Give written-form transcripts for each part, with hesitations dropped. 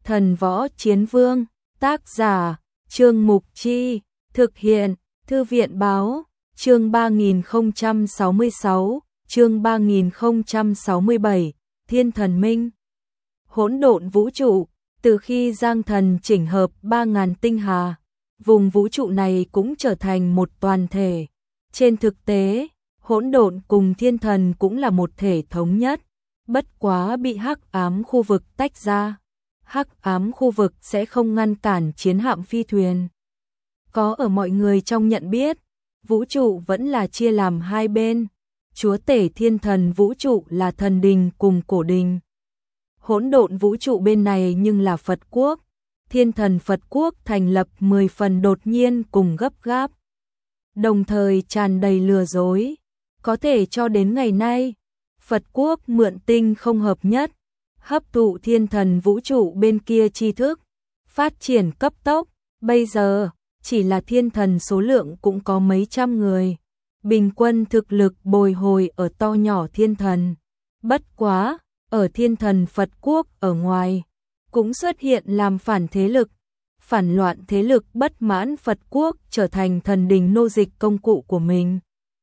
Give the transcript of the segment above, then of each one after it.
Thần Võ Chiến Vương, tác giả, Trương Mục Chi, thực hiện, Thư viện Báo, chương 3066, chương 3067, Thiên Thần Minh. Hỗn độn vũ trụ, từ khi Giang Thần chỉnh hợp 3.000 tinh hà, vùng vũ trụ này cũng trở thành một toàn thể. Trên thực tế, hỗn độn cùng thiên thần cũng là một thể thống nhất, bất quá bị hắc ám khu vực tách ra. Hắc ám khu vực sẽ không ngăn cản chiến hạm phi thuyền. Có ở mọi người trong nhận biết, vũ trụ vẫn là chia làm hai bên. Chúa tể thiên thần vũ trụ là thần đình cùng cổ đình. Hỗn độn vũ trụ bên này nhưng là Phật quốc. Thiên thần Phật quốc thành lập 10 phần đột nhiên cùng gấp gáp. Đồng thời tràn đầy lừa dối. Có thể cho đến ngày nay, Phật quốc mượn tinh không hợp nhất, hấp thụ thiên thần vũ trụ bên kia tri thức, phát triển cấp tốc. Bây giờ, chỉ là thiên thần số lượng cũng có mấy trăm người. Bình quân thực lực bồi hồi ở to nhỏ thiên thần. Bất quá, ở thiên thần Phật quốc ở ngoài, cũng xuất hiện làm phản thế lực. Phản loạn thế lực bất mãn Phật quốc trở thành thần đình nô dịch công cụ của mình.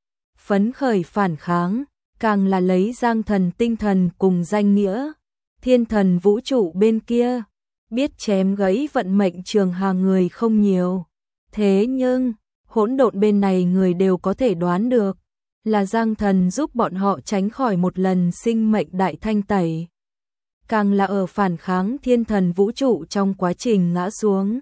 Phấn khởi phản kháng, càng là lấy Giang Thần tinh thần cùng danh nghĩa. Thiên thần vũ trụ bên kia, biết chém gãy vận mệnh trường hà người không nhiều. Thế nhưng, hỗn độn bên này người đều có thể đoán được, là Giang Thần giúp bọn họ tránh khỏi một lần sinh mệnh đại thanh tẩy. Càng là ở phản kháng thiên thần vũ trụ trong quá trình ngã xuống.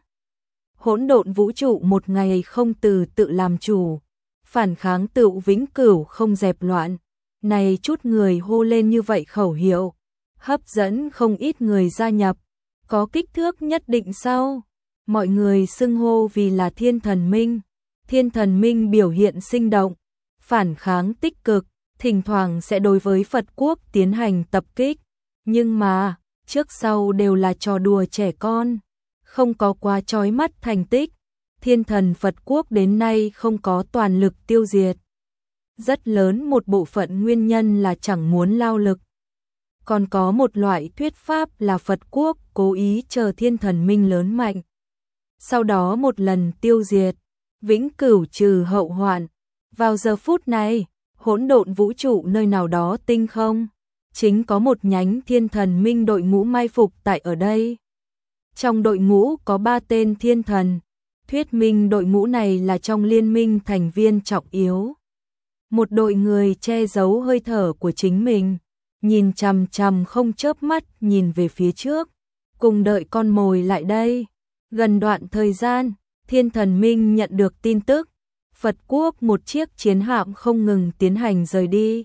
Hỗn độn vũ trụ một ngày không từ tự làm chủ, phản kháng tự vĩnh cửu không dẹp loạn. Này chút người hô lên như vậy khẩu hiệu, hấp dẫn không ít người gia nhập. Có kích thước nhất định sau, mọi người xưng hô vì là Thiên Thần Minh. Thiên Thần Minh biểu hiện sinh động, phản kháng tích cực, thỉnh thoảng sẽ đối với Phật quốc tiến hành tập kích. Nhưng mà, trước sau đều là trò đùa trẻ con, không có quá chói mắt thành tích. Thiên thần Phật quốc đến nay không có toàn lực tiêu diệt. Rất lớn một bộ phận nguyên nhân là chẳng muốn lao lực. Còn có một loại thuyết pháp là Phật quốc cố ý chờ thiên thần minh lớn mạnh, sau đó một lần tiêu diệt, vĩnh cửu trừ hậu hoạn. Vào giờ phút này, hỗn độn vũ trụ nơi nào đó tinh không, chính có một nhánh thiên thần minh đội ngũ mai phục tại ở đây. Trong đội ngũ có 3 tên thiên thần, thuyết minh đội ngũ này là trong liên minh thành viên trọng yếu. Một đội người che giấu hơi thở của chính mình, nhìn chằm chằm không chớp mắt nhìn về phía trước, cùng đợi con mồi lại đây. Gần đoạn thời gian, thiên thần minh nhận được tin tức, Phật quốc một chiếc chiến hạm không ngừng tiến hành rời đi.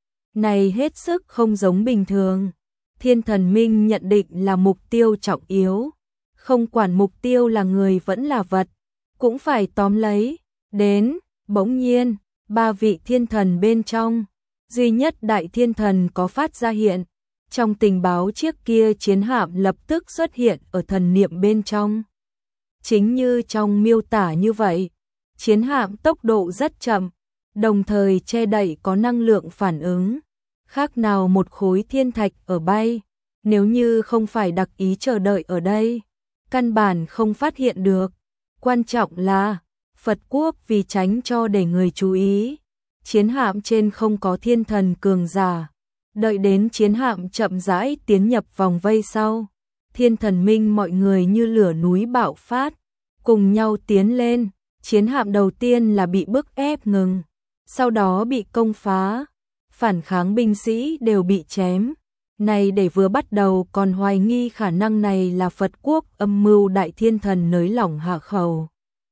Này hết sức không giống bình thường. Thiên thần minh nhận định là mục tiêu trọng yếu, không quản mục tiêu là người vẫn là vật, cũng phải tóm lấy. Đến, bỗng nhiên, 3 vị thiên thần bên trong, duy nhất đại thiên thần có phát ra hiện. Trong tình báo chiếc kia chiến hạm lập tức xuất hiện ở thần niệm bên trong. Chính như trong miêu tả như vậy, chiến hạm tốc độ rất chậm, đồng thời che đậy có năng lượng phản ứng, khác nào một khối thiên thạch ở bay. Nếu như không phải đặc ý chờ đợi ở đây, căn bản không phát hiện được. Quan trọng là, Phật quốc vì tránh cho để người chú ý, chiến hạm trên không có thiên thần cường giả. Đợi đến chiến hạm chậm rãi tiến nhập vòng vây sau, thiên thần minh mọi người như lửa núi bạo phát, cùng nhau tiến lên. Chiến hạm đầu tiên là bị bức ép ngừng, sau đó bị công phá, phản kháng binh sĩ đều bị chém. Này để vừa bắt đầu còn hoài nghi khả năng này là Phật quốc âm mưu đại thiên thần nới lỏng hạ khẩu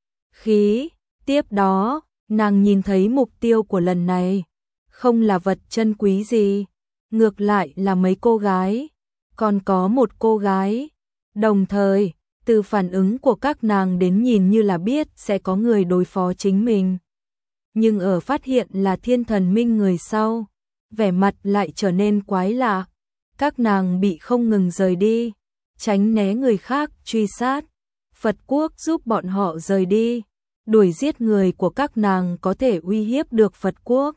khí. Tiếp đó, nàng nhìn thấy mục tiêu của lần này, không là vật chân quý gì, ngược lại là mấy cô gái, còn có một cô gái. Đồng thời, từ phản ứng của các nàng đến nhìn như là biết sẽ có người đối phó chính mình. Nhưng ở phát hiện là thiên thần minh người sau, vẻ mặt lại trở nên quái lạ. Các nàng bị không ngừng rời đi, tránh né người khác truy sát. Phật quốc giúp bọn họ rời đi, đuổi giết người của các nàng có thể uy hiếp được Phật quốc.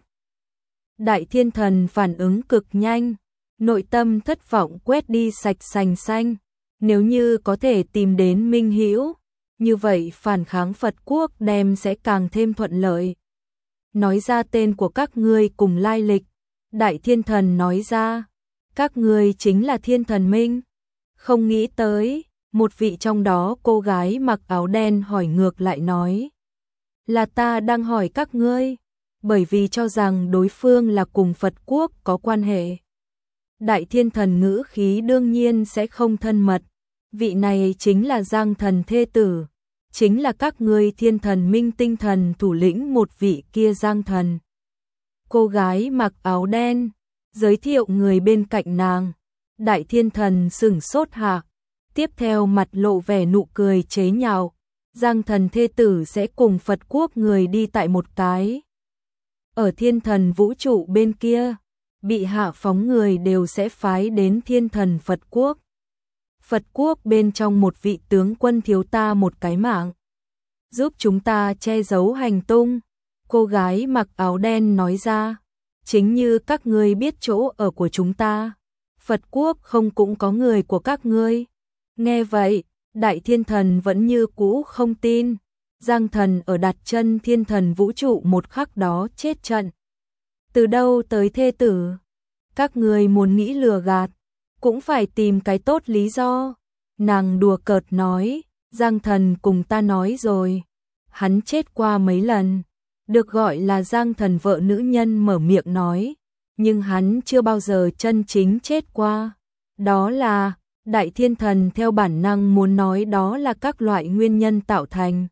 Đại thiên thần phản ứng cực nhanh, nội tâm thất vọng quét đi sạch sành xanh. Nếu như có thể tìm đến minh hữu, như vậy phản kháng Phật quốc đem sẽ càng thêm thuận lợi. Nói ra tên của các ngươi cùng lai lịch. Đại Thiên Thần nói ra, các ngươi chính là Thiên Thần Minh. Không nghĩ tới, một vị trong đó cô gái mặc áo đen hỏi ngược lại nói, là ta đang hỏi các ngươi, bởi vì cho rằng đối phương là cùng Phật quốc có quan hệ. Đại Thiên Thần ngữ khí đương nhiên sẽ không thân mật, vị này chính là Giang Thần thê tử, chính là các ngươi Thiên Thần Minh tinh thần thủ lĩnh một vị kia Giang Thần. Cô gái mặc áo đen, giới thiệu người bên cạnh nàng. Đại Thiên Thần sửng sốt hạ, tiếp theo mặt lộ vẻ nụ cười chế nhạo, Giang Thần thê tử sẽ cùng Phật quốc người đi tại một cái. Ở Thiên Thần vũ trụ bên kia, bị hạ phóng người đều sẽ phái đến Thiên Thần Phật quốc. Phật quốc bên trong một vị tướng quân thiếu ta một cái mạng, giúp chúng ta che giấu hành tung. Cô gái mặc áo đen nói ra, chính như các ngươi biết chỗ ở của chúng ta, Phật quốc không cũng có người của các ngươi. Nghe vậy, Đại Thiên Thần vẫn như cũ không tin. Giang Thần ở đặt chân Thiên Thần vũ trụ một khắc đó chết trận. Từ đâu tới thê tử? Các ngươi muốn nghĩ lừa gạt, cũng phải tìm cái tốt lý do. Nàng đùa cợt nói, Giang Thần cùng ta nói rồi, hắn chết qua mấy lần, được gọi là Giang Thần vợ nữ nhân mở miệng nói, nhưng hắn chưa bao giờ chân chính chết qua. Đó là, Đại Thiên Thần theo bản năng muốn nói đó là các loại nguyên nhân tạo thành.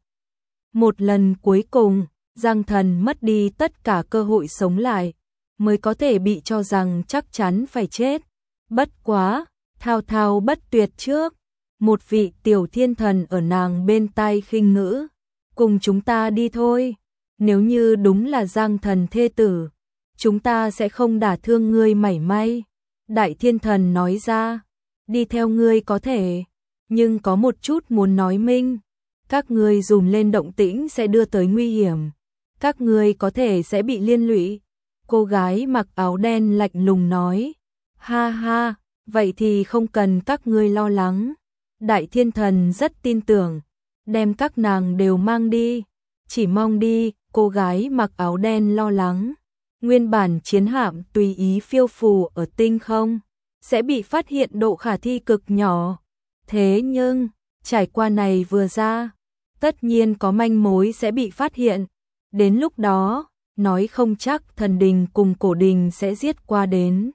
Một lần cuối cùng, Giang Thần mất đi tất cả cơ hội sống lại, mới có thể bị cho rằng chắc chắn phải chết. Bất quá, thao thao bất tuyệt trước, một vị tiểu thiên thần ở nàng bên tai khinh ngữ, cùng chúng ta đi thôi, nếu như đúng là Giang Thần thê tử, chúng ta sẽ không đả thương ngươi mảy may. Đại Thiên Thần nói ra, đi theo ngươi có thể, nhưng có một chút muốn nói minh, các ngươi dùm lên động tĩnh sẽ đưa tới nguy hiểm, các ngươi có thể sẽ bị liên lụy. Cô gái mặc áo đen lạnh lùng nói, ha ha, vậy thì không cần các ngươi lo lắng. Đại Thiên Thần rất tin tưởng, đem các nàng đều mang đi, chỉ mong đi. Cô gái mặc áo đen lo lắng, nguyên bản chiến hạm tùy ý phiêu phù ở tinh không, sẽ bị phát hiện độ khả thi cực nhỏ. Thế nhưng, trải qua này vừa ra, tất nhiên có manh mối sẽ bị phát hiện. Đến lúc đó, nói không chắc thần đình cùng cổ đình sẽ giết qua đến.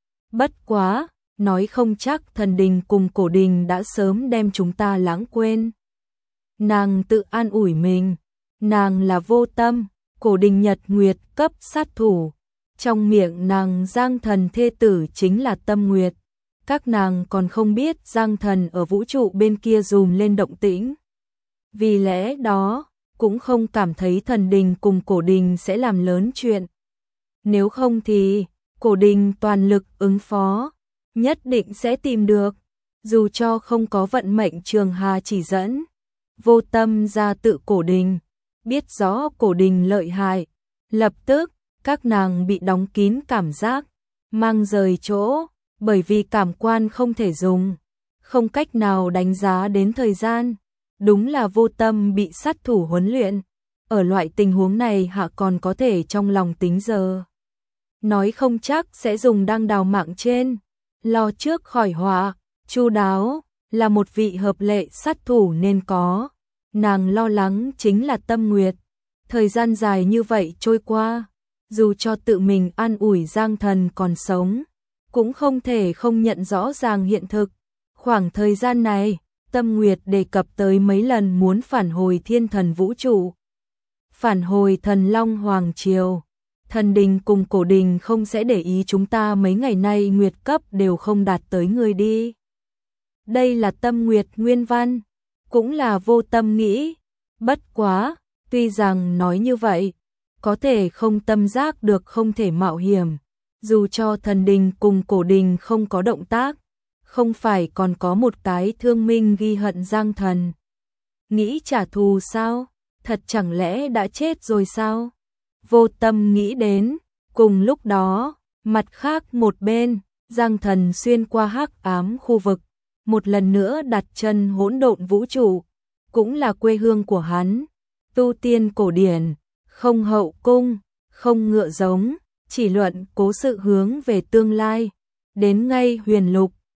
Bất quá, nói không chắc thần đình cùng cổ đình đã sớm đem chúng ta lãng quên. Nàng tự an ủi mình, nàng là vô tâm, cổ đình Nhật Nguyệt cấp sát thủ. Trong miệng nàng Giang Thần thê tử chính là Tâm Nguyệt. Các nàng còn không biết Giang Thần ở vũ trụ bên kia dùm lên động tĩnh. Vì lẽ đó, cũng không cảm thấy thần đình cùng cổ đình sẽ làm lớn chuyện. Nếu không thì, cổ đình toàn lực ứng phó, nhất định sẽ tìm được, dù cho không có vận mệnh Trường Hà chỉ dẫn. Vô tâm ra tự cổ đình, biết rõ cổ đình lợi hại, lập tức, các nàng bị đóng kín cảm giác, mang rời chỗ, bởi vì cảm quan không thể dùng, không cách nào đánh giá đến thời gian. Đúng là vô tâm bị sát thủ huấn luyện, ở loại tình huống này hạ còn có thể trong lòng tính giờ. Nói không chắc sẽ dùng đăng đào mạng trên, lo trước khỏi họa, chu đáo, là một vị hợp lệ sát thủ nên có. Nàng lo lắng chính là Tâm Nguyệt. Thời gian dài như vậy trôi qua, dù cho tự mình an ủi Giang Thần còn sống, cũng không thể không nhận rõ ràng hiện thực. Khoảng thời gian này, Tâm Nguyệt đề cập tới mấy lần muốn phản hồi Thiên Thần vũ trụ, phản hồi Thần Long Hoàng Triều. Thần đình cùng cổ đình không sẽ để ý chúng ta mấy ngày nay nguyệt cấp đều không đạt tới người đi. Đây là Tâm Nguyệt nguyên văn, cũng là vô tâm nghĩ. Bất quá, tuy rằng nói như vậy, có thể không tâm giác được không thể mạo hiểm, dù cho thần đình cùng cổ đình không có động tác, không phải còn có một cái thương minh ghi hận Giang Thần. Nghĩ trả thù sao? Thật chẳng lẽ đã chết rồi sao? Vô tâm nghĩ đến, cùng lúc đó, mặt khác một bên, Giang Thần xuyên qua hắc ám khu vực, một lần nữa đặt chân hỗn độn vũ trụ, cũng là quê hương của hắn. Tu tiên cổ điển, không hậu cung, không ngựa giống, chỉ luận cố sự hướng về tương lai. Đến ngay huyền lục,